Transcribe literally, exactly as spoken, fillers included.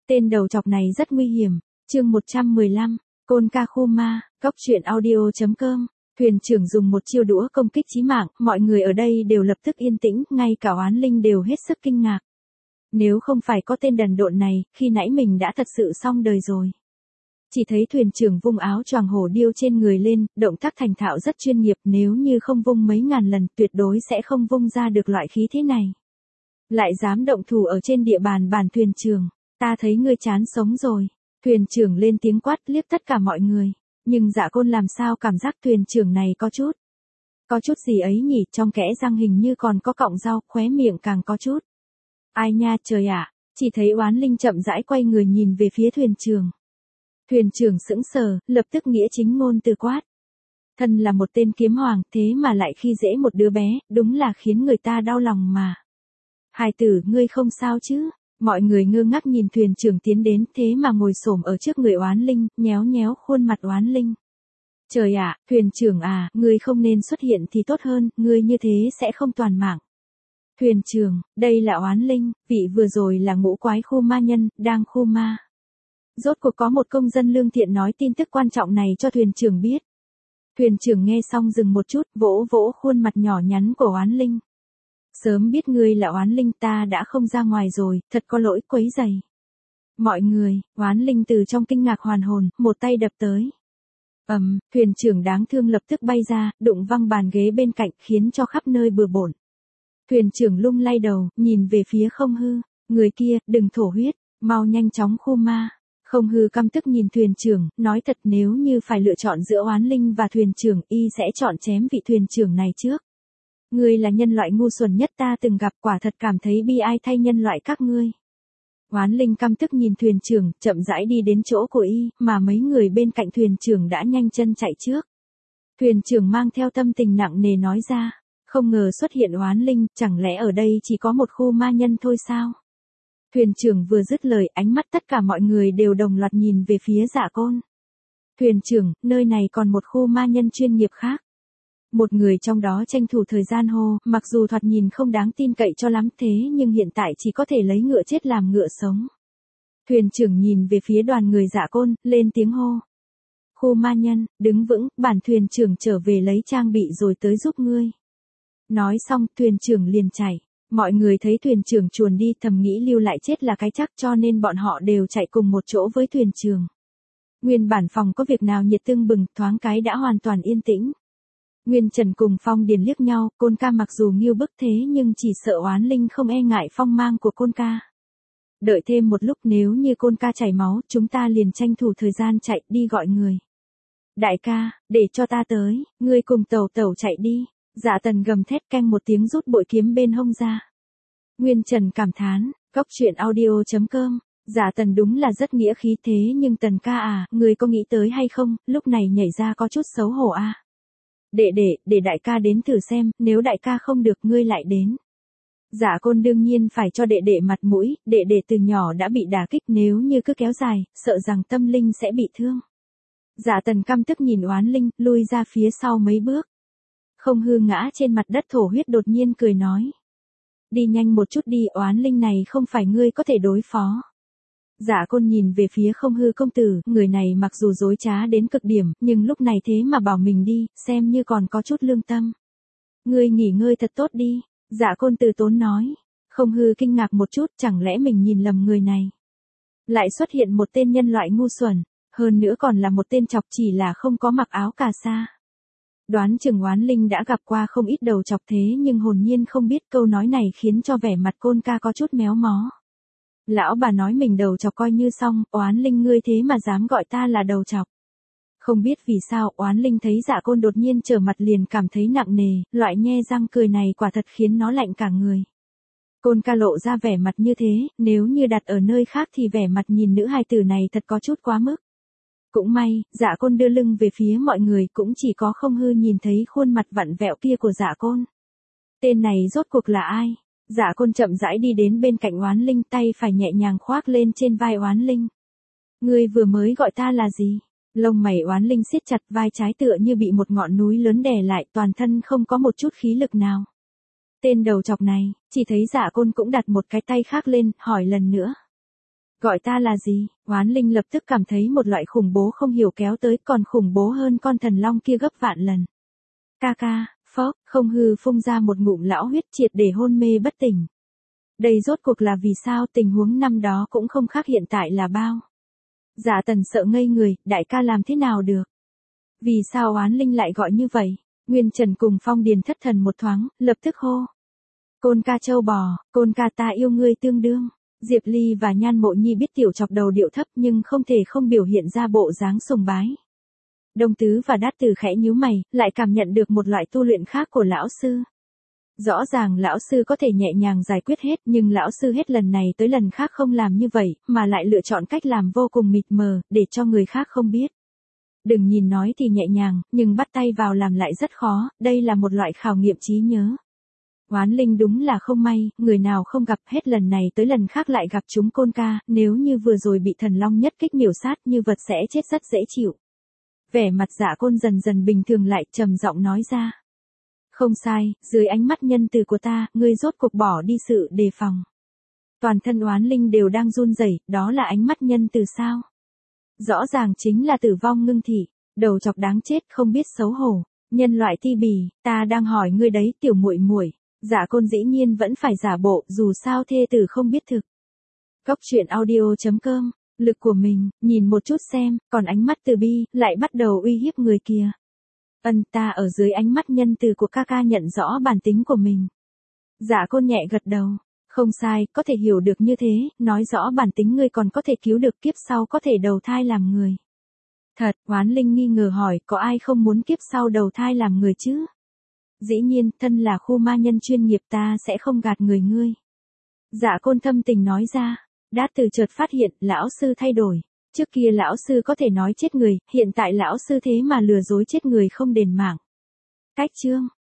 Tên đầu chọc này rất nguy hiểm. Chương một trăm mười lăm, Côn Ca Khu Ma, Cóc truyện audio chấm com. Thuyền trưởng dùng một chiêu đũa công kích chí mạng, mọi người ở đây đều lập tức yên tĩnh, ngay cả Oán Linh đều hết sức kinh ngạc. Nếu không phải có tên đần độn này, khi nãy mình đã thật sự xong đời rồi. Chỉ thấy thuyền trưởng vung áo choàng hổ điêu trên người lên, động tác thành thạo rất chuyên nghiệp, nếu như không vung mấy ngàn lần, tuyệt đối sẽ không vung ra được loại khí thế này. Lại dám động thủ ở trên địa bàn bản thuyền trưởng, ta thấy ngươi chán sống rồi. Thuyền trưởng lên tiếng quát liếc tất cả mọi người, nhưng Dạ Côn làm sao cảm giác thuyền trưởng này có chút. Có chút gì ấy nhỉ, trong kẽ răng hình như còn có cọng rau, khóe miệng càng có chút. Ai nha trời ạ, chỉ thấy Oán Linh chậm rãi quay người nhìn về phía thuyền trưởng. Thuyền trưởng sững sờ, lập tức nghĩa chính ngôn từ quát. Thân là một tên kiếm hoàng, thế mà lại khi dễ một đứa bé, đúng là khiến người ta đau lòng mà. Hài tử, ngươi không sao chứ? Mọi người ngơ ngác nhìn thuyền trưởng tiến đến, thế mà ngồi xổm ở trước người Oán Linh, nhéo nhéo khuôn mặt Oán Linh. Trời ạ, thuyền trưởng à, ngươi không nên xuất hiện thì tốt hơn, ngươi như thế sẽ không toàn mạng. Thuyền trưởng, đây là Oán Linh, vị vừa rồi là ngũ quái khu ma nhân, đang khu ma. Rốt cuộc có một công dân lương thiện nói tin tức quan trọng này cho thuyền trưởng biết. Thuyền trưởng nghe xong dừng một chút, vỗ vỗ khuôn mặt nhỏ nhắn của Oán Linh. Sớm biết ngươi là Oán Linh ta đã không ra ngoài rồi, thật có lỗi quấy rầy. Mọi người, Oán Linh từ trong kinh ngạc hoàn hồn, một tay đập tới. Ầm, um, thuyền trưởng đáng thương lập tức bay ra, đụng văng bàn ghế bên cạnh khiến cho khắp nơi bừa bộn. Thuyền trưởng lung lay đầu, nhìn về phía Không Hư, người kia, đừng thổ huyết, mau nhanh chóng khu ma. Không Hư căm tức nhìn thuyền trưởng, nói thật nếu như phải lựa chọn giữa Oán Linh và thuyền trưởng, y sẽ chọn chém vị thuyền trưởng này trước. Ngươi là nhân loại ngu xuẩn nhất ta từng gặp, quả thật cảm thấy bi ai thay nhân loại các ngươi. Oán Linh căm tức nhìn thuyền trưởng, chậm rãi đi đến chỗ của y, mà mấy người bên cạnh thuyền trưởng đã nhanh chân chạy trước. Thuyền trưởng mang theo tâm tình nặng nề nói ra, không ngờ xuất hiện Oán Linh, chẳng lẽ ở đây chỉ có một khu ma nhân thôi sao? Thuyền trưởng vừa dứt lời, ánh mắt tất cả mọi người đều đồng loạt nhìn về phía Dạ Côn. Thuyền trưởng, nơi này còn một khu ma nhân chuyên nghiệp khác. Một người trong đó tranh thủ thời gian hô, mặc dù thoạt nhìn không đáng tin cậy cho lắm thế nhưng hiện tại chỉ có thể lấy ngựa chết làm ngựa sống. Thuyền trưởng nhìn về phía đoàn người Dạ Côn, lên tiếng hô. Khu ma nhân, đứng vững, bản thuyền trưởng trở về lấy trang bị rồi tới giúp ngươi. Nói xong, thuyền trưởng liền chạy. Mọi người thấy thuyền trưởng chuồn đi thầm nghĩ lưu lại chết là cái chắc cho nên bọn họ đều chạy cùng một chỗ với thuyền trưởng. Nguyên bản phòng có việc nào nhiệt tưng bừng, thoáng cái đã hoàn toàn yên tĩnh. Nguyên Trần cùng Phong Điền liếc nhau, Côn Ca mặc dù nghiêu bức thế nhưng chỉ sợ Oán Linh không e ngại phong mang của Côn Ca. Đợi thêm một lúc nếu như Côn Ca chảy máu, chúng ta liền tranh thủ thời gian chạy đi gọi người. Đại ca, để cho ta tới, ngươi cùng tẩu tẩu chạy đi. Dạ Tần gầm thét canh một tiếng rút bội kiếm bên hông ra. Nguyên Trần cảm thán, Cóc truyện audio chấm com. Dạ Tần đúng là rất nghĩa khí thế nhưng Tần ca à, ngươi có nghĩ tới hay không, lúc này nhảy ra có chút xấu hổ à. Đệ đệ, để đại ca đến thử xem, nếu đại ca không được ngươi lại đến. Dạ Côn đương nhiên phải cho đệ đệ mặt mũi, đệ đệ từ nhỏ đã bị đả kích nếu như cứ kéo dài, sợ rằng tâm linh sẽ bị thương. Dạ Tần căm tức nhìn Oán Linh, lui ra phía sau mấy bước. Không Hư ngã trên mặt đất thổ huyết đột nhiên cười nói. Đi nhanh một chút đi, Oán Linh này không phải ngươi có thể đối phó. Dạ Côn nhìn về phía Không Hư công tử, người này mặc dù dối trá đến cực điểm, nhưng lúc này thế mà bảo mình đi, xem như còn có chút lương tâm. Ngươi nghỉ ngơi thật tốt đi, Dạ Côn từ tốn nói. Không Hư kinh ngạc một chút, chẳng lẽ mình nhìn lầm người này. Lại xuất hiện một tên nhân loại ngu xuẩn, hơn nữa còn là một tên chọc chỉ là không có mặc áo cà sa. Đoán chừng Oán Linh đã gặp qua không ít đầu chọc thế nhưng hồn nhiên không biết câu nói này khiến cho vẻ mặt Côn Ca có chút méo mó. Lão bà nói mình đầu chọc coi như xong, Oán Linh ngươi thế mà dám gọi ta là đầu chọc. Không biết vì sao, Oán Linh thấy Dạ Côn đột nhiên trở mặt liền cảm thấy nặng nề, loại nhe răng cười này quả thật khiến nó lạnh cả người. Côn Ca lộ ra vẻ mặt như thế, nếu như đặt ở nơi khác thì vẻ mặt nhìn nữ hài tử này thật có chút quá mức. Cũng may, Dạ Côn đưa lưng về phía mọi người, cũng chỉ có Không Hư nhìn thấy khuôn mặt vặn vẹo kia của Dạ Côn. Tên này rốt cuộc là ai? Dạ Côn chậm rãi đi đến bên cạnh Oán Linh, tay phải nhẹ nhàng khoác lên trên vai Oán Linh. Ngươi vừa mới gọi ta là gì? Lông mày Oán Linh siết chặt, vai trái tựa như bị một ngọn núi lớn đè lại, toàn thân không có một chút khí lực nào. Tên đầu chọc này, chỉ thấy Dạ Côn cũng đặt một cái tay khác lên, hỏi lần nữa. Gọi ta là gì? Oán Linh lập tức cảm thấy một loại khủng bố không hiểu kéo tới, còn khủng bố hơn con thần long kia gấp vạn lần. Ca ca, phốc, không hư phun ra một ngụm lão huyết triệt để hôn mê bất tỉnh. Đây rốt cuộc là vì sao, tình huống năm đó cũng không khác hiện tại là bao. Dạ Tần sợ ngây người, đại ca làm thế nào được? Vì sao Oán Linh lại gọi như vậy? Nguyên Trần cùng Phong Điền thất thần một thoáng, lập tức hô. Côn ca châu bò, côn ca ta yêu ngươi tương đương. Diệp Ly và Nhan Mộ Nhi biết tiểu chọc đầu điệu thấp nhưng không thể không biểu hiện ra bộ dáng sùng bái. Đông Tứ và Đát Tử khẽ nhíu mày, lại cảm nhận được một loại tu luyện khác của lão sư. Rõ ràng lão sư có thể nhẹ nhàng giải quyết hết, nhưng lão sư hết lần này tới lần khác không làm như vậy, mà lại lựa chọn cách làm vô cùng mịt mờ, để cho người khác không biết. Đừng nhìn nói thì nhẹ nhàng, nhưng bắt tay vào làm lại rất khó, đây là một loại khảo nghiệm trí nhớ. Oán Linh đúng là không may, người nào không gặp hết lần này tới lần khác lại gặp chúng côn ca, nếu như vừa rồi bị thần long nhất kích miểu sát như vật sẽ chết rất dễ chịu. Vẻ mặt Dạ Côn dần dần bình thường lại, trầm giọng nói ra. Không sai, dưới ánh mắt nhân từ của ta, ngươi rốt cuộc bỏ đi sự đề phòng. Toàn thân Oán Linh đều đang run rẩy, đó là ánh mắt nhân từ sao? Rõ ràng chính là tử vong ngưng thị, đầu chọc đáng chết không biết xấu hổ, nhân loại ti bì, ta đang hỏi ngươi đấy tiểu muội muội. Dạ Côn dĩ nhiên vẫn phải giả bộ, dù sao thê tử không biết thực. Cốc truyện audio chấm com, lực của mình, nhìn một chút xem, còn ánh mắt từ bi, lại bắt đầu uy hiếp người kia. Ân, ta ở dưới ánh mắt nhân từ của ca ca nhận rõ bản tính của mình. Dạ Côn nhẹ gật đầu, không sai, có thể hiểu được như thế, nói rõ bản tính ngươi còn có thể cứu được kiếp sau có thể đầu thai làm người. Thật, Oán Linh nghi ngờ hỏi, có ai không muốn kiếp sau đầu thai làm người chứ? Dĩ nhiên, thân là khu ma nhân chuyên nghiệp ta sẽ không gạt người ngươi. Dạ Côn thâm tình nói ra, Đát Tử chợt phát hiện, lão sư thay đổi. Trước kia lão sư có thể nói chết người, hiện tại lão sư thế mà lừa dối chết người không đền mạng. Cách chương.